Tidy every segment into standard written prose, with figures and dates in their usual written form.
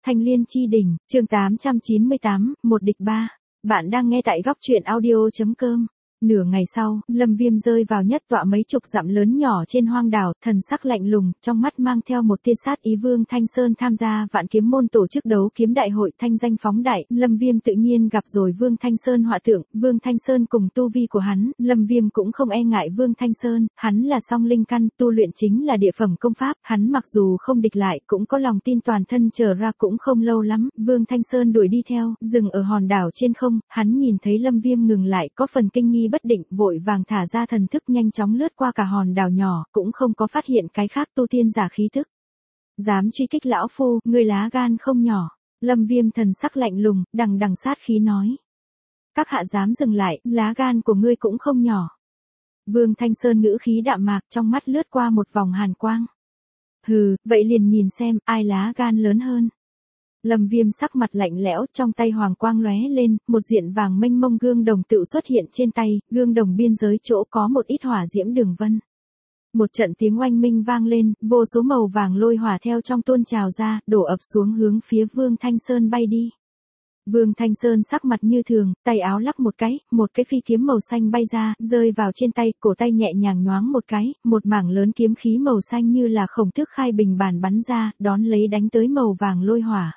Thanh Liên Chi Đỉnh, chương 898, một địch ba. Bạn đang nghe tại góc truyện audio.com. Nửa ngày sau, Lâm Viêm rơi vào nhất tọa mấy chục dặm lớn nhỏ trên hoang đảo, thần sắc lạnh lùng, trong mắt mang theo một tia sát ý. Vương Thanh Sơn tham gia Vạn Kiếm môn tổ chức đấu kiếm đại hội, thanh danh phóng đại, Lâm Viêm tự nhiên gặp rồi Vương Thanh Sơn họa thượng. Vương Thanh Sơn cùng tu vi của hắn, Lâm Viêm cũng không e ngại Vương Thanh Sơn, hắn là song linh căn, tu luyện chính là địa phẩm công pháp, hắn mặc dù không địch lại, cũng có lòng tin toàn thân. Trở ra cũng không lâu lắm, Vương Thanh Sơn đuổi đi theo, dừng ở hòn đảo trên không, hắn nhìn thấy Lâm Viêm ngừng lại, có phần kinh nghi bất định, vội vàng thả ra thần thức nhanh chóng lướt qua cả hòn đảo nhỏ, cũng không có phát hiện cái khác tu tiên giả khí thức. Dám truy kích lão phu, ngươi lá gan không nhỏ. Lâm Viêm thần sắc lạnh lùng, đằng đằng sát khí nói. Các hạ dám dừng lại, lá gan của ngươi cũng không nhỏ. Vương Thanh Sơn ngữ khí đạm mạc, trong mắt lướt qua một vòng hàn quang. Hừ, vậy liền nhìn xem, ai lá gan lớn hơn. Lâm Viêm sắc mặt lạnh lẽo, trong tay hoàng quang lóe lên, một diện vàng mênh mông gương đồng tựu xuất hiện trên tay, gương đồng biên giới chỗ có một ít hỏa diễm đường vân. Một trận tiếng oanh minh vang lên, vô số màu vàng lôi hỏa theo trong tuôn trào ra, đổ ập xuống hướng phía Vương Thanh Sơn bay đi. Vương Thanh Sơn sắc mặt như thường, tay áo lắc một cái phi kiếm màu xanh bay ra, rơi vào trên tay, cổ tay nhẹ nhàng nhoáng một cái, một mảng lớn kiếm khí màu xanh như là khổng tước khai bình bàn bắn ra, đón lấy đánh tới màu vàng lôi hỏa.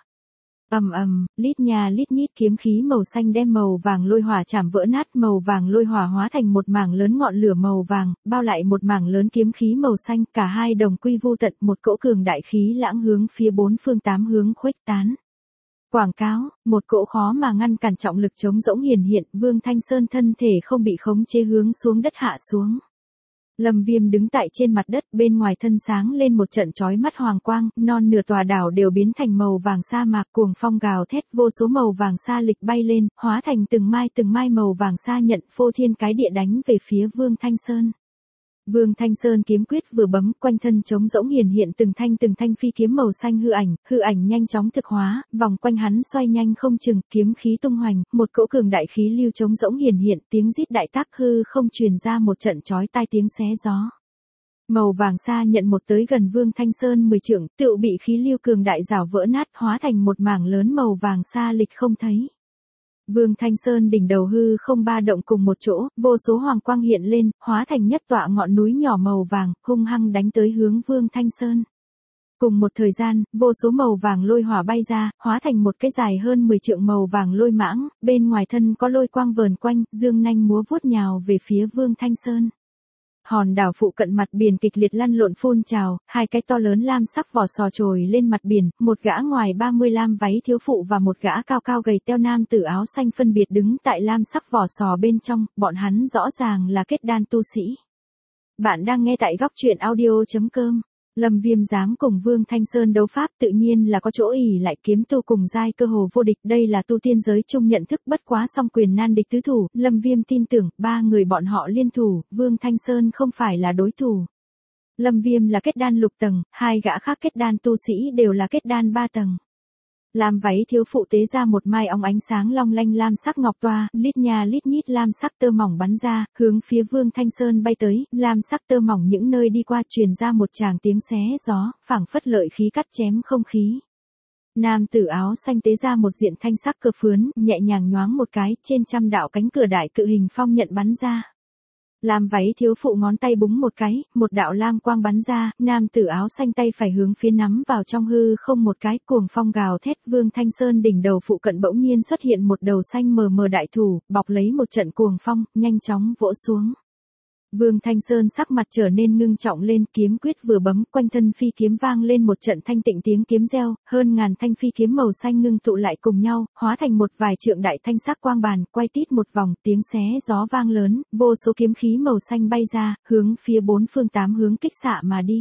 Ầm ầm, lít nha lít nhít kiếm khí màu xanh đem màu vàng lôi hỏa chạm vỡ nát, màu vàng lôi hỏa hóa thành một mảng lớn ngọn lửa màu vàng, bao lại một mảng lớn kiếm khí màu xanh, cả hai đồng quy vu tận, một cỗ cường đại khí lãng hướng phía bốn phương tám hướng khuếch tán. Quảng cáo, một cỗ khó mà ngăn cản trọng lực trống rỗng hiển hiện, Vương Thanh Sơn thân thể không bị khống chế hướng xuống đất hạ xuống. Lâm Viêm đứng tại trên mặt đất, bên ngoài thân sáng lên một trận chói mắt hoàng quang, non nửa tòa đảo đều biến thành màu vàng sa mạc, cuồng phong gào thét, vô số màu vàng sa lịch bay lên, hóa thành từng mai màu vàng sa nhận, phô thiên cái địa đánh về phía Vương Thanh Sơn. Vương Thanh Sơn kiếm quyết vừa bấm, quanh thân trống rỗng hiển hiện từng thanh phi kiếm màu xanh hư ảnh nhanh chóng thực hóa, vòng quanh hắn xoay nhanh không chừng, kiếm khí tung hoành, một cỗ cường đại khí lưu trống rỗng hiển hiện, tiếng rít đại tác hư không truyền ra một trận chói tai tiếng xé gió. Màu vàng sa nhận một tới gần Vương Thanh Sơn 10 trượng, tựu bị khí lưu cường đại rào vỡ nát, hóa thành một mảng lớn màu vàng sa lịch không thấy. Vương Thanh Sơn đỉnh đầu hư không ba động cùng một chỗ, vô số hoàng quang hiện lên, hóa thành nhất tọa ngọn núi nhỏ màu vàng, hung hăng đánh tới hướng Vương Thanh Sơn. Cùng một thời gian, vô số màu vàng lôi hỏa bay ra, hóa thành một cái dài hơn 10 trượng màu vàng lôi mãng, bên ngoài thân có lôi quang vờn quanh, dương nanh múa vuốt nhào về phía Vương Thanh Sơn. Hòn đảo phụ cận mặt biển kịch liệt lăn lộn phun trào, hai cái to lớn lam sắc vỏ sò trồi lên mặt biển, một gã ngoài 30 lam váy thiếu phụ và một gã cao cao gầy teo nam tử áo xanh phân biệt đứng tại lam sắc vỏ sò bên trong, bọn hắn rõ ràng là kết đan tu sĩ. Bạn đang nghe tại góc truyện audio.com. Lâm Viêm dám cùng Vương Thanh Sơn đấu pháp tự nhiên là có chỗ ỷ lại, kiếm tu cùng giai cơ hồ vô địch, đây là tu tiên giới chung nhận thức, bất quá song quyền nan địch tứ thủ, Lâm Viêm tin tưởng, ba người bọn họ liên thủ, Vương Thanh Sơn không phải là đối thủ. Lâm Viêm là kết đan lục tầng, hai gã khác kết đan tu sĩ đều là kết đan 3 tầng. Lam váy thiếu phụ tế ra một mai óng ánh sáng long lanh lam sắc ngọc toa, lít nha lít nhít lam sắc tơ mỏng bắn ra, hướng phía Vương Thanh Sơn bay tới, lam sắc tơ mỏng những nơi đi qua truyền ra một tràng tiếng xé gió, phảng phất lợi khí cắt chém không khí. Nam tử áo xanh tế ra một diện thanh sắc cơ phướn, nhẹ nhàng nhoáng một cái, trên trăm đạo cánh cửa đại cự hình phong nhận bắn ra. Lam váy thiếu phụ ngón tay búng một cái, một đạo lam quang bắn ra, nam tử áo xanh tay phải hướng phía nắm vào trong hư không một cái, cuồng phong gào thét. Vương Thanh Sơn đỉnh đầu phụ cận bỗng nhiên xuất hiện một đầu xanh mờ mờ đại thủ, bọc lấy một trận cuồng phong, nhanh chóng vỗ xuống. Vương Thanh Sơn sắc mặt trở nên ngưng trọng lên, kiếm quyết vừa bấm, quanh thân phi kiếm vang lên một trận thanh tịnh tiếng kiếm reo, hơn ngàn thanh phi kiếm màu xanh ngưng tụ lại cùng nhau, hóa thành một vài trượng đại thanh sắc quang bàn, quay tít một vòng, tiếng xé gió vang lớn, vô số kiếm khí màu xanh bay ra, hướng phía bốn phương tám hướng kích xạ mà đi.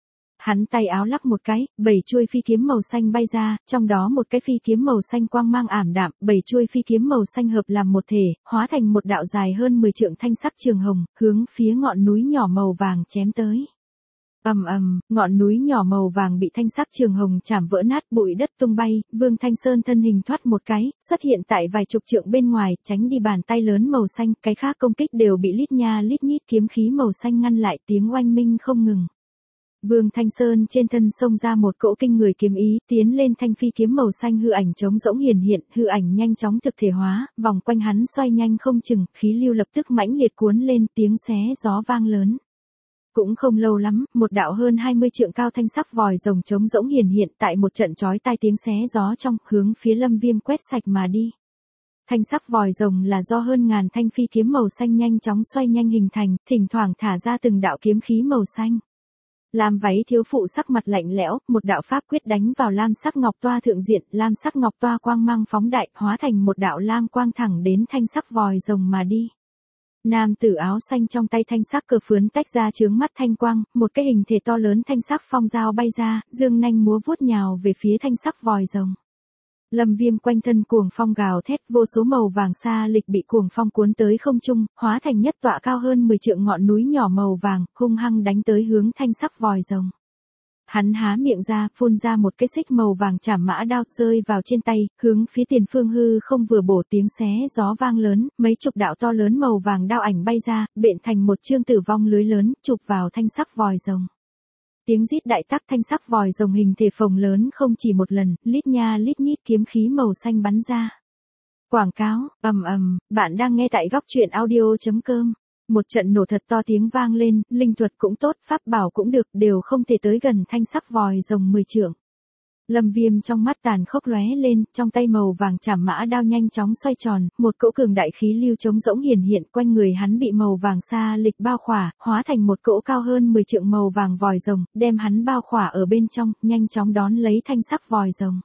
Hắn tay áo lắc một cái, 7 chuôi phi kiếm màu xanh bay ra, trong đó một cái phi kiếm màu xanh quang mang ảm đạm, 7 chuôi phi kiếm màu xanh hợp làm một thể, hóa thành một đạo dài hơn 10 trượng thanh sắc trường hồng, hướng phía ngọn núi nhỏ màu vàng chém tới. Ầm ầm, ngọn núi nhỏ màu vàng bị thanh sắc trường hồng chạm vỡ nát, bụi đất tung bay, Vương Thanh Sơn thân hình thoát một cái, xuất hiện tại vài chục trượng bên ngoài, tránh đi bàn tay lớn màu xanh, cái khác công kích đều bị lít nha lít nhít kiếm khí màu xanh ngăn lại, tiếng oanh minh không ngừng. Vương Thanh Sơn trên thân xông ra một cỗ kinh người kiếm ý, tiến lên thanh phi kiếm màu xanh hư ảnh trống rỗng hiển hiện, hư ảnh nhanh chóng thực thể hóa, vòng quanh hắn xoay nhanh không chừng, khí lưu lập tức mãnh liệt cuốn lên, tiếng xé gió vang lớn. Cũng không lâu lắm, một đạo hơn 20 trượng cao thanh sắc vòi rồng trống rỗng hiển hiện tại một trận chói tai tiếng xé gió trong, hướng phía Lâm Viêm quét sạch mà đi. Thanh sắc vòi rồng là do hơn ngàn thanh phi kiếm màu xanh nhanh chóng xoay nhanh hình thành, thỉnh thoảng thả ra từng đạo kiếm khí màu xanh. Lam váy thiếu phụ sắc mặt lạnh lẽo, một đạo pháp quyết đánh vào lam sắc ngọc toa thượng diện, lam sắc ngọc toa quang mang phóng đại, hóa thành một đạo lam quang thẳng đến thanh sắc vòi rồng mà đi. Nam tử áo xanh trong tay thanh sắc cờ phướn tách ra chướng mắt thanh quang, một cái hình thể to lớn thanh sắc phong dao bay ra, dương nanh múa vuốt nhào về phía thanh sắc vòi rồng. Lâm Viêm quanh thân cuồng phong gào thét, vô số màu vàng xa lịch bị cuồng phong cuốn tới không trung, hóa thành nhất tọa cao hơn 10 trượng ngọn núi nhỏ màu vàng, hung hăng đánh tới hướng thanh sắc vòi rồng. Hắn há miệng ra, phun ra một cái xích màu vàng chảm mã đao rơi vào trên tay, hướng phía tiền phương hư không vừa bổ tiếng xé gió vang lớn, mấy chục đạo to lớn màu vàng đao ảnh bay ra, bện thành một chương tử vong lưới lớn, chụp vào thanh sắc vòi rồng. Tiếng rít đại tắc thanh sắc vòi rồng hình thể phồng lớn không chỉ một lần, lít nha lít nhít kiếm khí màu xanh bắn ra. Quảng cáo, bạn đang nghe tại góc truyện audio.com. Một trận nổ thật to tiếng vang lên, linh thuật cũng tốt, pháp bảo cũng được, đều không thể tới gần thanh sắc vòi rồng 10 trượng. Lâm Viêm trong mắt tàn khốc lóe lên, trong tay màu vàng chảm mã đao nhanh chóng xoay tròn, một cỗ cường đại khí lưu trống rỗng hiển hiện quanh người hắn bị màu vàng xa lịch bao khỏa, hóa thành một cỗ cao hơn 10 trượng màu vàng vòi rồng, đem hắn bao khỏa ở bên trong, nhanh chóng đón lấy thanh sắc vòi rồng.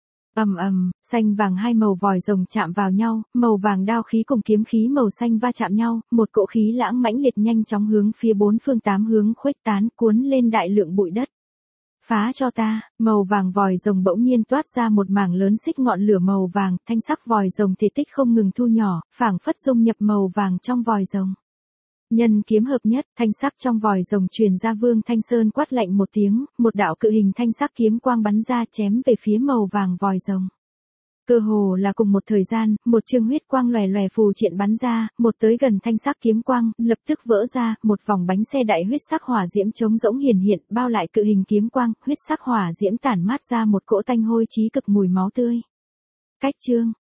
Xanh vàng hai màu vòi rồng chạm vào nhau, màu vàng đao khí cùng kiếm khí màu xanh va chạm nhau, một cỗ khí lãng mãnh liệt nhanh chóng hướng phía bốn phương tám hướng khuếch tán, cuốn lên đại lượng bụi đất. Phá cho ta, màu vàng vòi rồng bỗng nhiên toát ra một mảng lớn xích ngọn lửa màu vàng, thanh sắc vòi rồng thể tích không ngừng thu nhỏ, phảng phất dung nhập màu vàng trong vòi rồng. Nhân kiếm hợp nhất, thanh sắc trong vòi rồng truyền ra. Vương Thanh Sơn quát lạnh một tiếng, một đạo cự hình thanh sắc kiếm quang bắn ra chém về phía màu vàng vòi rồng. Cơ hồ là cùng một thời gian, một chương huyết quang lòe lòe phù triện bắn ra, một tới gần thanh sắc kiếm quang, lập tức vỡ ra, một vòng bánh xe đại huyết sắc hỏa diễm trống rỗng hiển hiện, bao lại cự hình kiếm quang, huyết sắc hỏa diễm tản mát ra một cỗ tanh hôi chí cực mùi máu tươi. Cách chương